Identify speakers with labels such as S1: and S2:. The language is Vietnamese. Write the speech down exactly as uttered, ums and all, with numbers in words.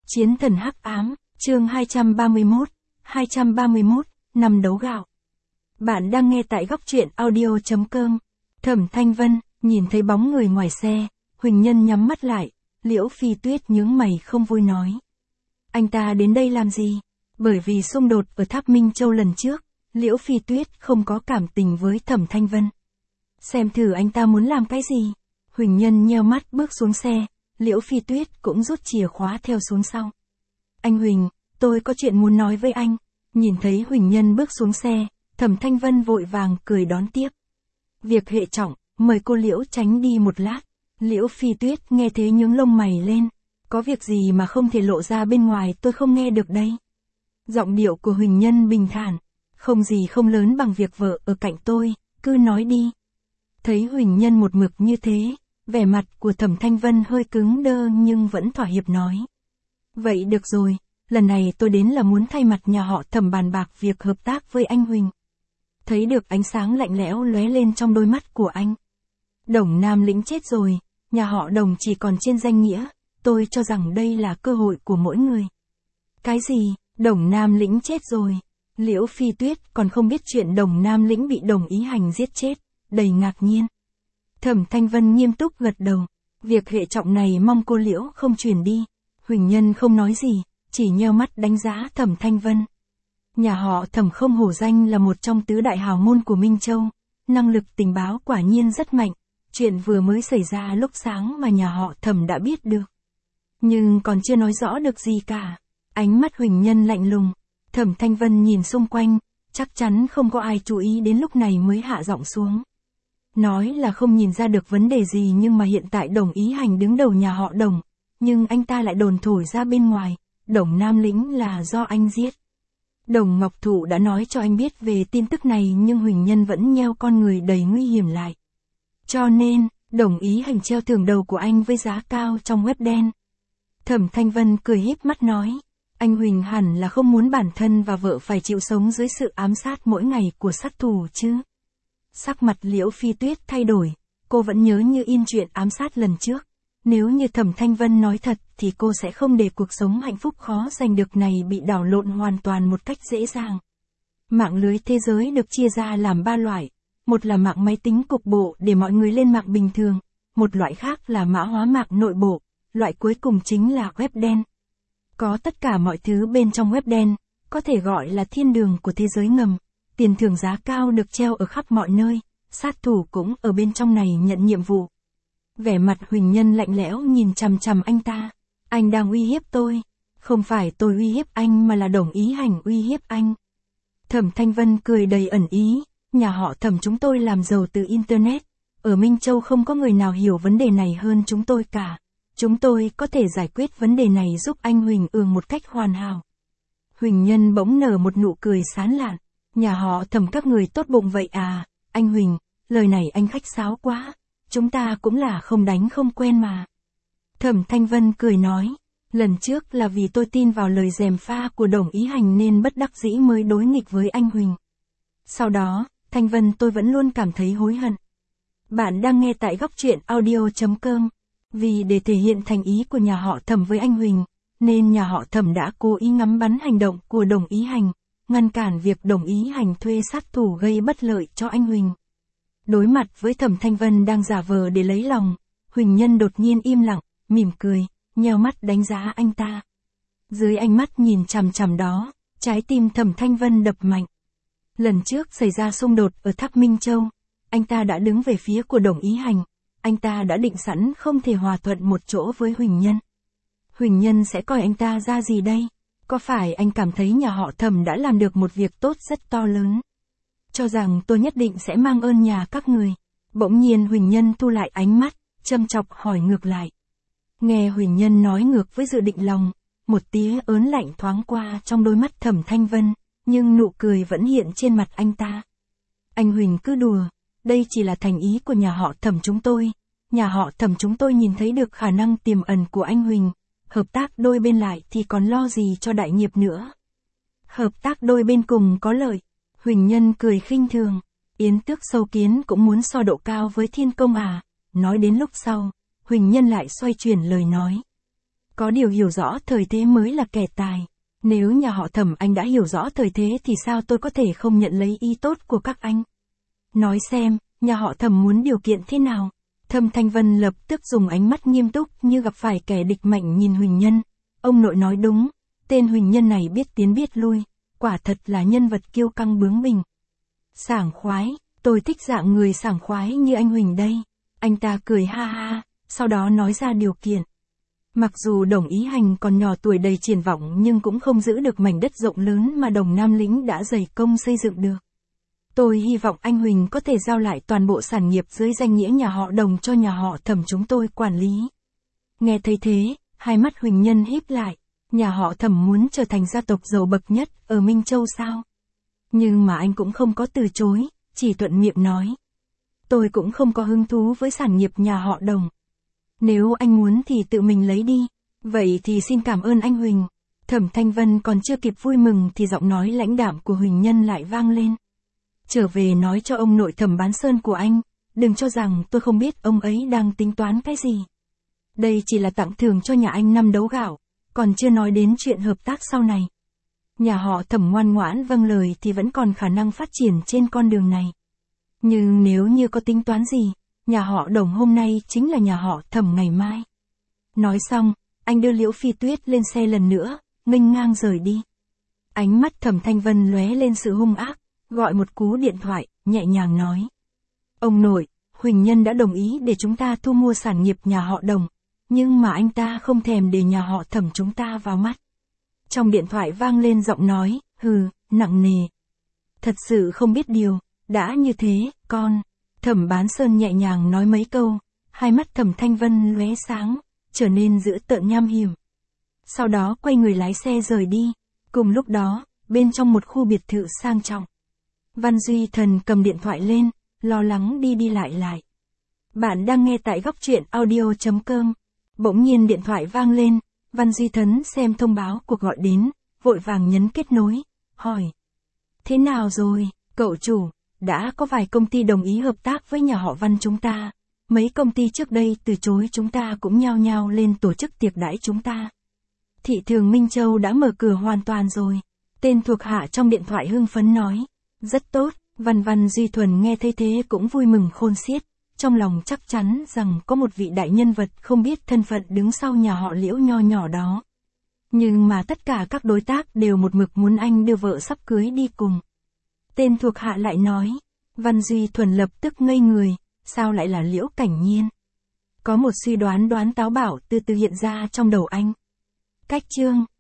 S1: Chiến thần hắc ám, chương hai trăm ba mươi mốt, hai trăm ba mươi mốt, năm đấu gạo. Bạn đang nghe tại góc truyện audio.com. Thẩm Thanh Vân, nhìn thấy bóng người ngoài xe, Huỳnh Nhân nhắm mắt lại, Liễu Phi Tuyết nhướng mày không vui nói. Anh ta đến đây làm gì? Bởi vì xung đột ở Tháp Minh Châu lần trước, Liễu Phi Tuyết không có cảm tình với Thẩm Thanh Vân. Xem thử anh ta muốn làm cái gì? Huỳnh Nhân nheo mắt bước xuống xe, Liễu Phi Tuyết cũng rút chìa khóa theo xuống sau. Anh Huỳnh, tôi có chuyện muốn nói với anh. Nhìn thấy Huỳnh Nhân bước xuống xe, Thẩm Thanh Vân vội vàng cười đón tiếp. Việc hệ trọng, mời cô Liễu tránh đi một lát. Liễu Phi Tuyết nghe thế nhướng lông mày lên. Có việc gì mà không thể lộ ra bên ngoài tôi không nghe được đây. Giọng điệu của Huỳnh Nhân bình thản. Không gì không lớn bằng việc vợ ở cạnh tôi, cứ nói đi. Thấy Huỳnh Nhân một mực như thế, vẻ mặt của Thẩm Thanh Vân hơi cứng đơ nhưng vẫn thỏa hiệp nói. Vậy được rồi, lần này tôi đến là muốn thay mặt nhà họ Thẩm bàn bạc việc hợp tác với anh Huỳnh. Thấy được ánh sáng lạnh lẽo lóe lên trong đôi mắt của anh. Đồng Nam Lĩnh chết rồi, nhà họ Đồng chỉ còn trên danh nghĩa, tôi cho rằng đây là cơ hội của mỗi người. Cái gì, Đồng Nam Lĩnh chết rồi? Liễu Phi Tuyết còn không biết chuyện Đồng Nam Lĩnh bị Đồng Ý Hành giết chết, đầy ngạc nhiên. Thẩm Thanh Vân nghiêm túc gật đầu, việc hệ trọng này mong cô Liễu không truyền đi. Huỳnh Nhân không nói gì, chỉ nheo mắt đánh giá Thẩm Thanh Vân. Nhà họ Thẩm không hổ danh là một trong tứ đại hào môn của Minh Châu, năng lực tình báo quả nhiên rất mạnh, chuyện vừa mới xảy ra lúc sáng mà nhà họ Thẩm đã biết được. Nhưng còn chưa nói rõ được gì cả. Ánh mắt Huỳnh Nhân lạnh lùng, Thẩm Thanh Vân nhìn xung quanh, chắc chắn không có ai chú ý đến lúc này mới hạ giọng xuống. Nói là không nhìn ra được vấn đề gì nhưng mà hiện tại Đồng Ý Hành đứng đầu nhà họ Đồng, nhưng anh ta lại đồn thổi ra bên ngoài, Đồng Nam Lĩnh là do anh giết. Đồng Ngọc Thụ đã nói cho anh biết về tin tức này nhưng Huỳnh Nhân vẫn nheo con người đầy nguy hiểm lại. Cho nên, Đồng Ý Hành treo thưởng đầu của anh với giá cao trong web đen. Thẩm Thanh Vân cười híp mắt nói, anh Huỳnh hẳn là không muốn bản thân và vợ phải chịu sống dưới sự ám sát mỗi ngày của sát thủ chứ. Sắc mặt Liễu Phi Tuyết thay đổi, cô vẫn nhớ như in chuyện ám sát lần trước. Nếu như Thẩm Thanh Vân nói thật thì cô sẽ không để cuộc sống hạnh phúc khó giành được này bị đảo lộn hoàn toàn một cách dễ dàng. Mạng lưới thế giới được chia ra làm ba loại, một là mạng máy tính cục bộ để mọi người lên mạng bình thường, một loại khác là mã hóa mạng nội bộ, loại cuối cùng chính là web đen. Có tất cả mọi thứ bên trong web đen, có thể gọi là thiên đường của thế giới ngầm, tiền thưởng giá cao được treo ở khắp mọi nơi, sát thủ cũng ở bên trong này nhận nhiệm vụ. Vẻ mặt Huỳnh Nhân lạnh lẽo nhìn chằm chằm anh ta. Anh đang uy hiếp tôi. Không phải tôi uy hiếp anh mà là Đồng Ý Hành uy hiếp anh. Thẩm Thanh Vân cười đầy ẩn ý. Nhà họ Thẩm chúng tôi làm giàu từ Internet. Ở Minh Châu không có người nào hiểu vấn đề này hơn chúng tôi cả. Chúng tôi có thể giải quyết vấn đề này giúp anh Huỳnh ương một cách hoàn hảo. Huỳnh Nhân bỗng nở một nụ cười sán lạn. Nhà họ Thẩm các người tốt bụng vậy à, anh Huỳnh, lời này anh khách sáo quá. Chúng ta cũng là không đánh không quen mà. Thẩm Thanh Vân cười nói, lần trước là vì tôi tin vào lời gièm pha của Đồng Ý Hành nên bất đắc dĩ mới đối nghịch với anh Huỳnh. Sau đó, Thanh Vân tôi vẫn luôn cảm thấy hối hận. Bạn đang nghe tại góc truyện audio.com. Vì để thể hiện thành ý của nhà họ Thẩm với anh Huỳnh, nên nhà họ Thẩm đã cố ý ngắm bắn hành động của Đồng Ý Hành, ngăn cản việc Đồng Ý Hành thuê sát thủ gây bất lợi cho anh Huỳnh. Đối mặt với Thẩm Thanh Vân đang giả vờ để lấy lòng, Huỳnh Nhân đột nhiên im lặng, mỉm cười, nheo mắt đánh giá anh ta. Dưới ánh mắt nhìn chằm chằm đó, trái tim Thẩm Thanh Vân đập mạnh. Lần trước xảy ra xung đột ở Tháp Minh Châu, anh ta đã đứng về phía của Đồng Ý Hành, anh ta đã định sẵn không thể hòa thuận một chỗ với Huỳnh Nhân. Huỳnh Nhân sẽ coi anh ta ra gì đây? Có phải anh cảm thấy nhà họ Thẩm đã làm được một việc tốt rất to lớn? Cho rằng tôi nhất định sẽ mang ơn nhà các người. Bỗng nhiên Huỳnh Nhân thu lại ánh mắt, châm chọc hỏi ngược lại. Nghe Huỳnh Nhân nói ngược với dự định lòng, một tía ớn lạnh thoáng qua trong đôi mắt Thẩm Thanh Vân, nhưng nụ cười vẫn hiện trên mặt anh ta. Anh Huỳnh cứ đùa, đây chỉ là thành ý của nhà họ Thẩm chúng tôi. Nhà họ Thẩm chúng tôi nhìn thấy được khả năng tiềm ẩn của anh Huỳnh, hợp tác đôi bên lại thì còn lo gì cho đại nghiệp nữa. Hợp tác đôi bên cùng có lợi. Huỳnh Nhân cười khinh thường, Yến Tước sâu kiến cũng muốn so độ cao với Thiên Công à, nói đến lúc sau, Huỳnh Nhân lại xoay chuyển lời nói. Có điều hiểu rõ thời thế mới là kẻ tài. Nếu nhà họ Thẩm anh đã hiểu rõ thời thế thì sao tôi có thể không nhận lấy ý tốt của các anh? Nói xem, nhà họ Thẩm muốn điều kiện thế nào? Thẩm Thanh Vân lập tức dùng ánh mắt nghiêm túc như gặp phải kẻ địch mạnh nhìn Huỳnh Nhân. Ông nội nói đúng, tên Huỳnh Nhân này biết tiến biết lui, quả thật là nhân vật kiêu căng bướng bỉnh. Sảng khoái, tôi thích dạng người sảng khoái như anh Huỳnh đây. Anh ta cười ha ha, sau đó nói ra điều kiện. Mặc dù Đồng Ý Hành còn nhỏ tuổi đầy triển vọng nhưng cũng không giữ được mảnh đất rộng lớn mà Đồng Nam Lĩnh đã dày công xây dựng được. Tôi hy vọng anh Huỳnh có thể giao lại toàn bộ sản nghiệp dưới danh nghĩa nhà họ Đồng cho nhà họ Thẩm chúng tôi quản lý. Nghe thấy thế, hai mắt Huỳnh Nhân híp lại. Nhà họ Thẩm muốn trở thành gia tộc giàu bậc nhất ở Minh Châu sao? Nhưng mà anh cũng không có từ chối, chỉ thuận miệng nói. Tôi cũng không có hứng thú với sản nghiệp nhà họ Đồng. Nếu anh muốn thì tự mình lấy đi. Vậy thì xin cảm ơn anh Huỳnh. Thẩm Thanh Vân còn chưa kịp vui mừng thì giọng nói lãnh đạm của Huỳnh Nhân lại vang lên. Trở về nói cho ông nội Thẩm Bán Sơn của anh, đừng cho rằng tôi không biết ông ấy đang tính toán cái gì. Đây chỉ là tặng thưởng cho nhà anh năm đấu gạo, còn chưa nói đến chuyện hợp tác sau này. Nhà họ Thẩm ngoan ngoãn vâng lời thì vẫn còn khả năng phát triển trên con đường này. Nhưng nếu như có tính toán gì, nhà họ Đồng hôm nay chính là nhà họ Thẩm ngày mai. Nói xong, anh đưa Liễu Phi Tuyết lên xe lần nữa, nghênh ngang rời đi. Ánh mắt Thẩm Thanh Vân lóe lên sự hung ác, gọi một cú điện thoại, nhẹ nhàng nói. Ông nội, Huỳnh Nhân đã đồng ý để chúng ta thu mua sản nghiệp nhà họ Đồng, nhưng mà anh ta không thèm để nhà họ Thẩm chúng ta vào mắt. Trong điện thoại vang lên giọng nói, hừ, nặng nề. Thật sự không biết điều, đã như thế, con. Thẩm Bán Sơn nhẹ nhàng nói mấy câu, hai mắt Thẩm Thanh Vân lóe sáng, trở nên dữ tợn nham hiểm. Sau đó quay người lái xe rời đi. Cùng lúc đó, bên trong một khu biệt thự sang trọng, Văn Duy Thần cầm điện thoại lên, lo lắng đi đi lại lại. Bạn đang nghe tại góc truyện audio chấm com. Bỗng nhiên điện thoại vang lên, Văn Duy Thần xem thông báo cuộc gọi đến, vội vàng nhấn kết nối, hỏi. Thế nào rồi, cậu chủ, đã có vài công ty đồng ý hợp tác với nhà họ Văn chúng ta. Mấy công ty trước đây từ chối chúng ta cũng nhao nhao lên tổ chức tiệc đãi chúng ta. Thị trường Minh Châu đã mở cửa hoàn toàn rồi. Tên thuộc hạ trong điện thoại hưng phấn nói. Rất tốt, Văn Văn Duy Thuần nghe thấy thế cũng vui mừng khôn xiết. Trong lòng chắc chắn rằng có một vị đại nhân vật không biết thân phận đứng sau nhà họ Liễu nho nhỏ đó. Nhưng mà tất cả các đối tác đều một mực muốn anh đưa vợ sắp cưới đi cùng. Tên thuộc hạ lại nói. Văn Duy Thuần lập tức ngây người, sao lại là Liễu Cảnh Nhiên? Có một suy đoán đoán táo bảo từ từ hiện ra trong đầu anh. Cách chương